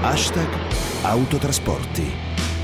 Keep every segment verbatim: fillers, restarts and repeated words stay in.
Hashtag Autotrasporti.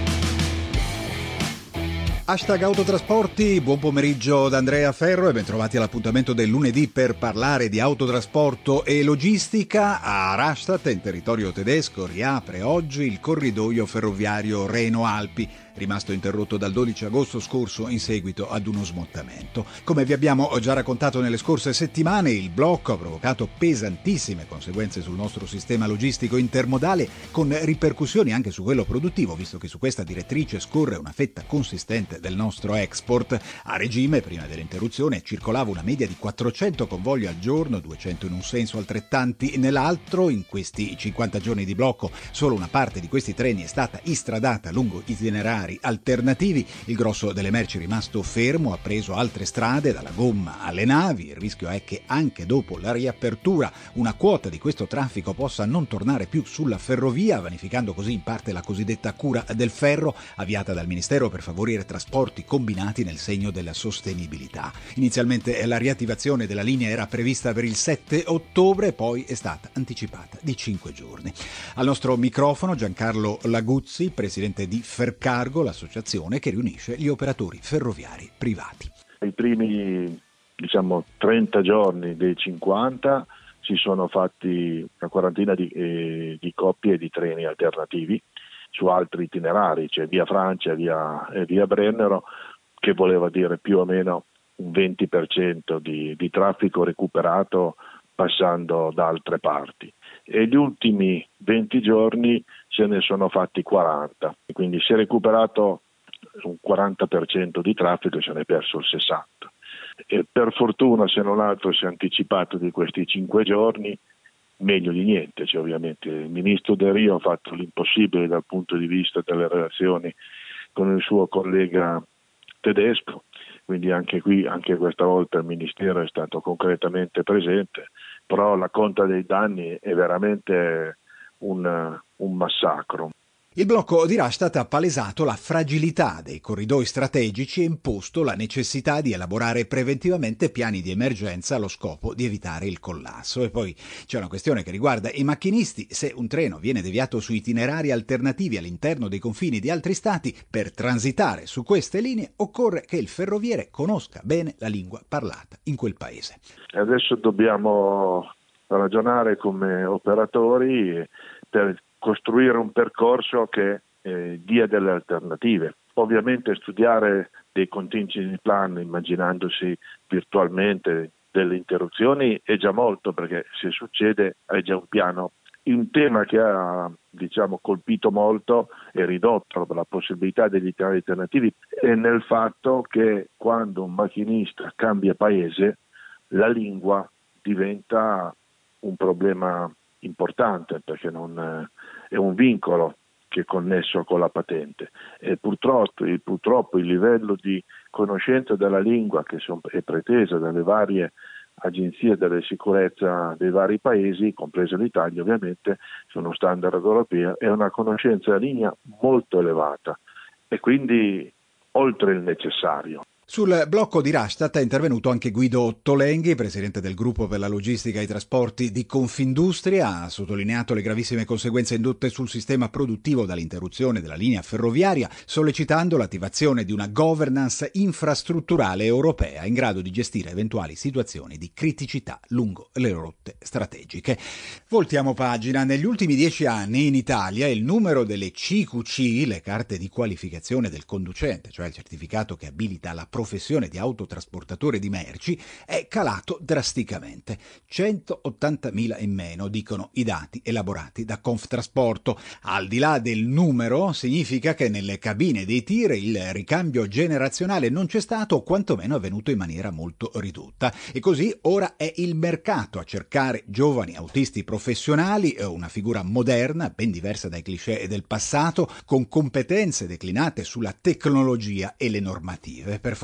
Hashtag Autotrasporti, buon pomeriggio da Andrea Ferro e bentrovati all'appuntamento del lunedì per parlare di autotrasporto e logistica. A Rastatt, in territorio tedesco, riapre oggi il corridoio ferroviario Reno-Alpi, rimasto interrotto dal dodici agosto scorso in seguito ad uno smottamento. Come vi abbiamo già raccontato nelle scorse settimane, il blocco ha provocato pesantissime conseguenze sul nostro sistema logistico intermodale, con ripercussioni anche su quello produttivo, visto che su questa direttrice scorre una fetta consistente del nostro export. A regime, prima dell'interruzione, circolava una media di quattrocento convogli al giorno, duecento in un senso, altrettanti nell'altro. In questi cinquanta giorni di blocco solo una parte di questi treni è stata istradata lungo itinerari alternativi. Il grosso delle merci è rimasto fermo, ha preso altre strade dalla gomma alle navi. Il rischio è che anche dopo la riapertura una quota di questo traffico possa non tornare più sulla ferrovia, vanificando così in parte la cosiddetta cura del ferro avviata dal Ministero per favorire trasporti combinati nel segno della sostenibilità. Inizialmente la riattivazione della linea era prevista per il sette ottobre, poi è stata anticipata di cinque giorni. Al nostro microfono Giancarlo Laguzzi, presidente di Fercargo, l'associazione che riunisce gli operatori ferroviari privati. I primi diciamo trenta giorni dei cinquanta si sono fatti una quarantina di, eh, di coppie di treni alternativi su altri itinerari, cioè via Francia via, e via Brennero, che voleva dire più o meno un venti per cento di, di traffico recuperato passando da altre parti. E gli ultimi venti giorni se ne sono fatti quaranta, quindi si è recuperato un quaranta per cento di traffico e se ne è perso il sessanta per cento. E per fortuna, se non altro, si è anticipato di questi cinque giorni, meglio di niente. Cioè, ovviamente il ministro Del Rio ha fatto l'impossibile dal punto di vista delle relazioni con il suo collega tedesco, quindi anche qui, anche questa volta il ministero è stato concretamente presente, però la conta dei danni è veramente un, un massacro. Il blocco di Rastatt ha palesato la fragilità dei corridoi strategici e imposto la necessità di elaborare preventivamente piani di emergenza allo scopo di evitare il collasso. E poi c'è una questione che riguarda i macchinisti. Se un treno viene deviato su itinerari alternativi all'interno dei confini di altri stati, per transitare su queste linee occorre che il ferroviere conosca bene la lingua parlata in quel paese. Adesso dobbiamo ragionare come operatori per costruire un percorso che eh, dia delle alternative. Ovviamente studiare dei contingency plan immaginandosi virtualmente delle interruzioni è già molto, perché se succede hai già un piano. Un tema che ha diciamo colpito molto e ridotto la possibilità degli itinerari alternativi è nel fatto che quando un macchinista cambia paese la lingua diventa un problema importante, perché non è un vincolo che è connesso con la patente e purtroppo, purtroppo il livello di conoscenza della lingua che è pretesa dalle varie agenzie della sicurezza dei vari paesi, compresa l'Italia ovviamente, sono standard europei, è una conoscenza della linea molto elevata e quindi oltre il necessario. Sul blocco di Rastatt è intervenuto anche Guido Tolenghi, presidente del gruppo per la logistica e i trasporti di Confindustria. Ha sottolineato le gravissime conseguenze indotte sul sistema produttivo dall'interruzione della linea ferroviaria, sollecitando l'attivazione di una governance infrastrutturale europea in grado di gestire eventuali situazioni di criticità lungo le rotte strategiche. Voltiamo pagina. Negli ultimi dieci anni in Italia il numero delle C Q C, le carte di qualificazione del conducente, cioè il certificato che abilita la professione di autotrasportatore di merci, è calato drasticamente. centottantamila in meno, dicono i dati elaborati da Conftrasporto. Al di là del numero, significa che nelle cabine dei tir il ricambio generazionale non c'è stato o quantomeno è avvenuto in maniera molto ridotta. E così ora è il mercato a cercare giovani autisti professionali, una figura moderna, ben diversa dai cliché del passato, con competenze declinate sulla tecnologia e le normative. Per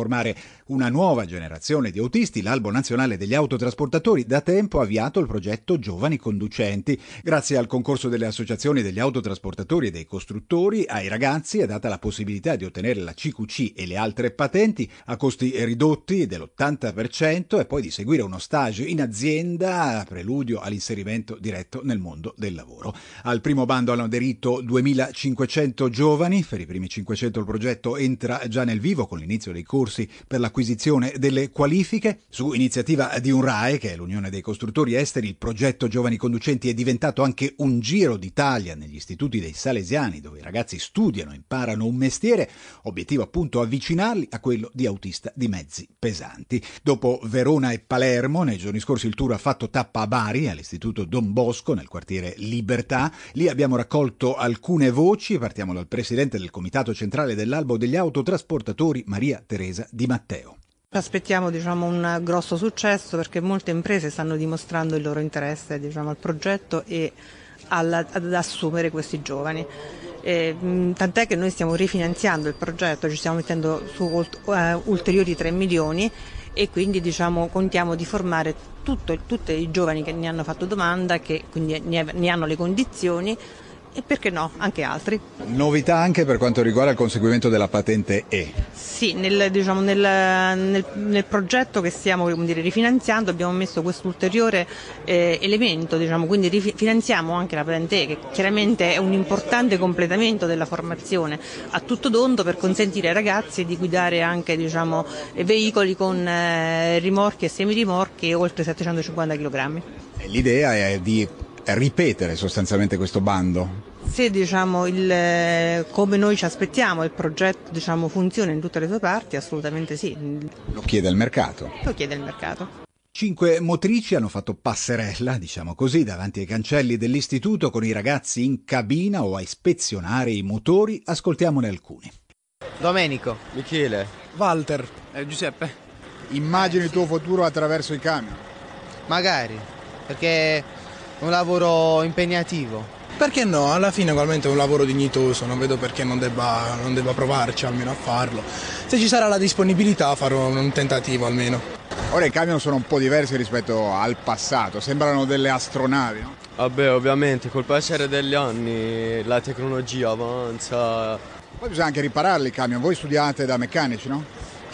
formare una nuova generazione di autisti, l'Albo Nazionale degli Autotrasportatori da tempo ha avviato il progetto Giovani Conducenti. Grazie al concorso delle associazioni degli autotrasportatori e dei costruttori, ai ragazzi è data la possibilità di ottenere la C Q C e le altre patenti a costi ridotti dell'ottanta per cento e poi di seguire uno stage in azienda, preludio all'inserimento diretto nel mondo del lavoro. Al primo bando hanno aderito duemilacinquecento giovani, per i primi cinquecento il progetto entra già nel vivo con l'inizio dei corsi per l'acquisizione delle qualifiche. Su iniziativa di UNRAE, che è l'Unione dei Costruttori Esteri, il progetto Giovani Conducenti è diventato anche un giro d'Italia negli istituti dei Salesiani, dove i ragazzi studiano, imparano un mestiere, obiettivo appunto avvicinarli a quello di autista di mezzi pesanti. Dopo Verona e Palermo, nei giorni scorsi il tour ha fatto tappa a Bari, all'istituto Don Bosco, nel quartiere Libertà. Lì abbiamo raccolto alcune voci, partiamo dal presidente del comitato centrale dell'Albo degli Autotrasportatori, Maria Teresa Di Matteo. Aspettiamo diciamo, un grosso successo perché molte imprese stanno dimostrando il loro interesse diciamo, al progetto e alla, ad assumere questi giovani. Eh, tant'è che noi stiamo rifinanziando il progetto, ci stiamo mettendo su uh, ulteriori tre milioni e quindi diciamo, contiamo di formare tutto, tutti i giovani che ne hanno fatto domanda, che quindi ne, ne hanno le condizioni. E perché no, anche altri. Novità anche per quanto riguarda il conseguimento della patente E. Sì, nel, diciamo, nel, nel, nel progetto che stiamo come dire, rifinanziando abbiamo messo questo ulteriore eh, elemento, diciamo, quindi rifinanziamo anche la patente E, che chiaramente è un importante completamento della formazione a tutto tondo per consentire ai ragazzi di guidare anche diciamo, veicoli con eh, rimorchi e semirimorchi oltre settecentocinquanta chilogrammi. L'idea è di ripetere sostanzialmente questo bando? Se diciamo il, come noi ci aspettiamo il progetto diciamo, funziona in tutte le sue parti, assolutamente sì. Lo chiede il mercato? Lo chiede il mercato. Cinque motrici hanno fatto passerella, diciamo così, davanti ai cancelli dell'istituto con i ragazzi in cabina o a ispezionare i motori. Ascoltiamone alcuni. Domenico. Michele. Walter. Eh, Giuseppe. Immagini il tuo futuro attraverso i camion? Magari, perché è un lavoro impegnativo. Perché no? Alla fine ugualmente è un lavoro dignitoso, non vedo perché non debba, non debba provarci almeno a farlo. Se ci sarà la disponibilità farò un tentativo almeno. Ora i camion sono un po' diversi rispetto al passato, sembrano delle astronavi, no? Vabbè, ovviamente col passare degli anni la tecnologia avanza. Poi bisogna anche ripararli i camion, voi studiate da meccanici, no?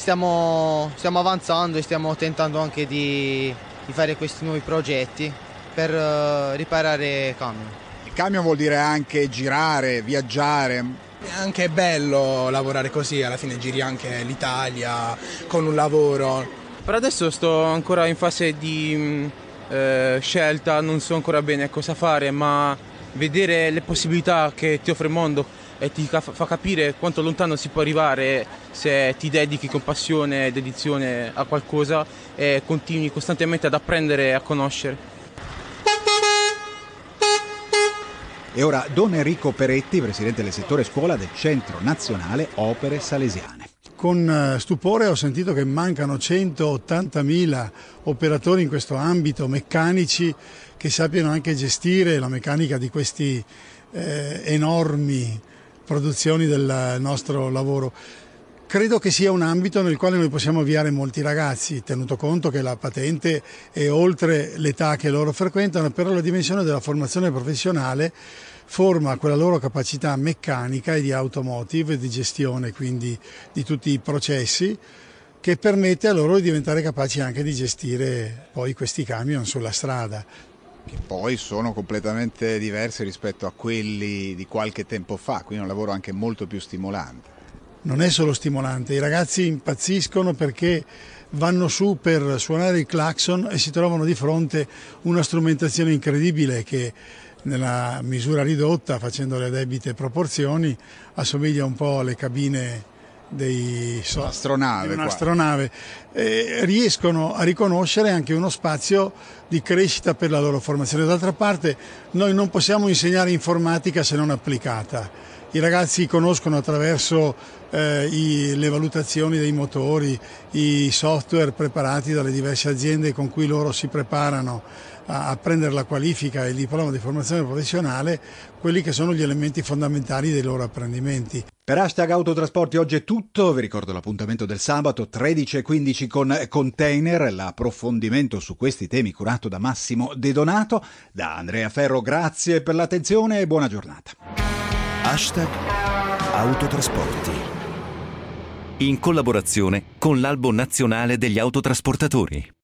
Stiamo, stiamo avanzando e stiamo tentando anche di, di fare questi nuovi progetti per uh, riparare camion. Il camion vuol dire anche girare, viaggiare. È anche bello lavorare così, alla fine giri anche l'Italia con un lavoro. Per adesso sto ancora in fase di eh, scelta, non so ancora bene cosa fare, ma vedere le possibilità che ti offre il mondo e ti fa capire quanto lontano si può arrivare se ti dedichi con passione e dedizione a qualcosa e continui costantemente ad apprendere e a conoscere. E ora Don Enrico Peretti, presidente del settore scuola del Centro Nazionale Opere Salesiane. Con stupore ho sentito che mancano centottantamila operatori in questo ambito, meccanici che sappiano anche gestire la meccanica di questi eh, enormi produzioni del nostro lavoro. Credo che sia un ambito nel quale noi possiamo avviare molti ragazzi, tenuto conto che la patente è oltre l'età che loro frequentano, però la dimensione della formazione professionale forma quella loro capacità meccanica e di automotive e di gestione, quindi di tutti i processi, che permette a loro di diventare capaci anche di gestire poi questi camion sulla strada. Che poi sono completamente diversi rispetto a quelli di qualche tempo fa, quindi è un lavoro anche molto più stimolante. Non è solo stimolante, i ragazzi impazziscono perché vanno su per suonare il clacson e si trovano di fronte una strumentazione incredibile che nella misura ridotta, facendo le debite proporzioni, assomiglia un po' alle cabine dei so, astronave, di un'astronave. Eh, riescono a riconoscere anche uno spazio di crescita per la loro formazione. D'altra parte noi non possiamo insegnare informatica se non applicata. I ragazzi conoscono attraverso eh, i, le valutazioni dei motori, i software preparati dalle diverse aziende con cui loro si preparano a, a prendere la qualifica e il diploma di formazione professionale, quelli che sono gli elementi fondamentali dei loro apprendimenti. Per Hashtag Autotrasporti oggi è tutto, vi ricordo l'appuntamento del sabato tredici e quindici con Container, l'approfondimento su questi temi curato da Massimo De Donato. Da Andrea Ferro grazie per l'attenzione e buona giornata. Hashtag Autotrasporti. In collaborazione con l'Albo Nazionale degli Autotrasportatori.